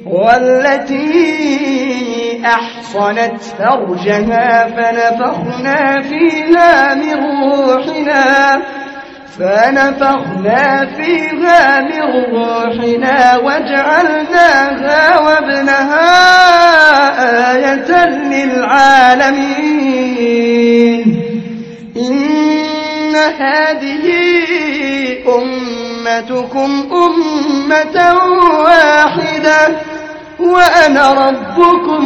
والتي أحصنت فرجها فنفخنا فيها من روحنا وجعلناها وابنها آية للعالمين إن هذه أمتكم أمة واحدة وأنا ربكم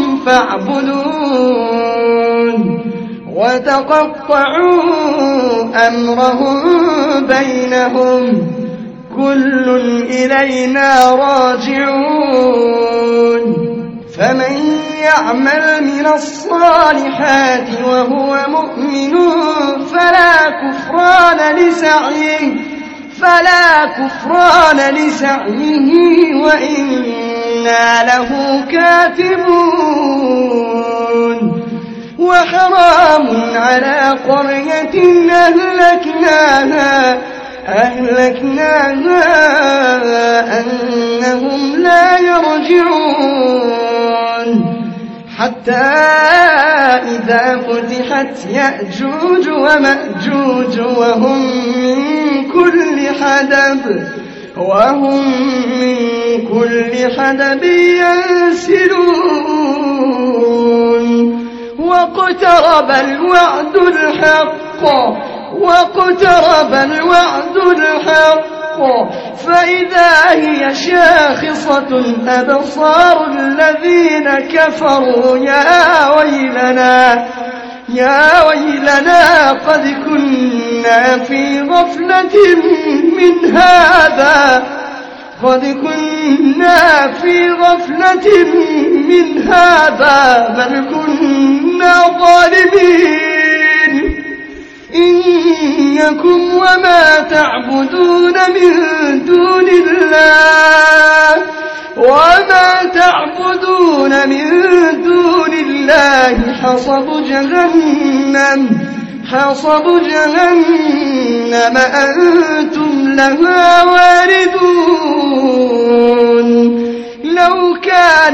فاعبدون وتقطعوا أمرهم بينهم كل إلينا راجعون فمن يعمل من الصالحات وهو مؤمن فلا كفران لسعيه وإنا له كاتبون وحرام على قرية أهلكناها أنهم لا يرجعون حتى إذا فتحت يأجوج ومأجوج وهم من كل حدب ينسلون واقترب الوعد الحق فإذا هي شاخصة أبصار الذين كفروا يا ويلنا قد كنا في غفلة من هذا بل كنا ظالمين إنكم وما تعبدون من دون الله حصب جهنم أنتم لها واردون لو كان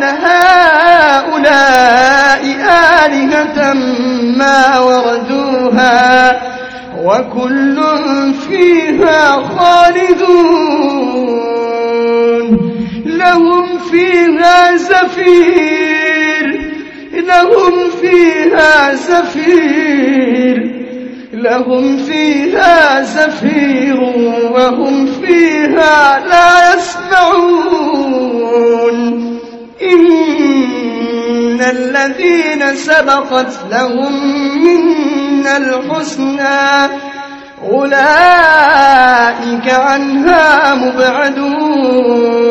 هؤلاء آلهة ما وردوها وكل فيها خالدون لهم فيها زفير وهم فيها لا يسمعون إن الذين سبقت لهم منا الحسنى أولئك عنها مبعدون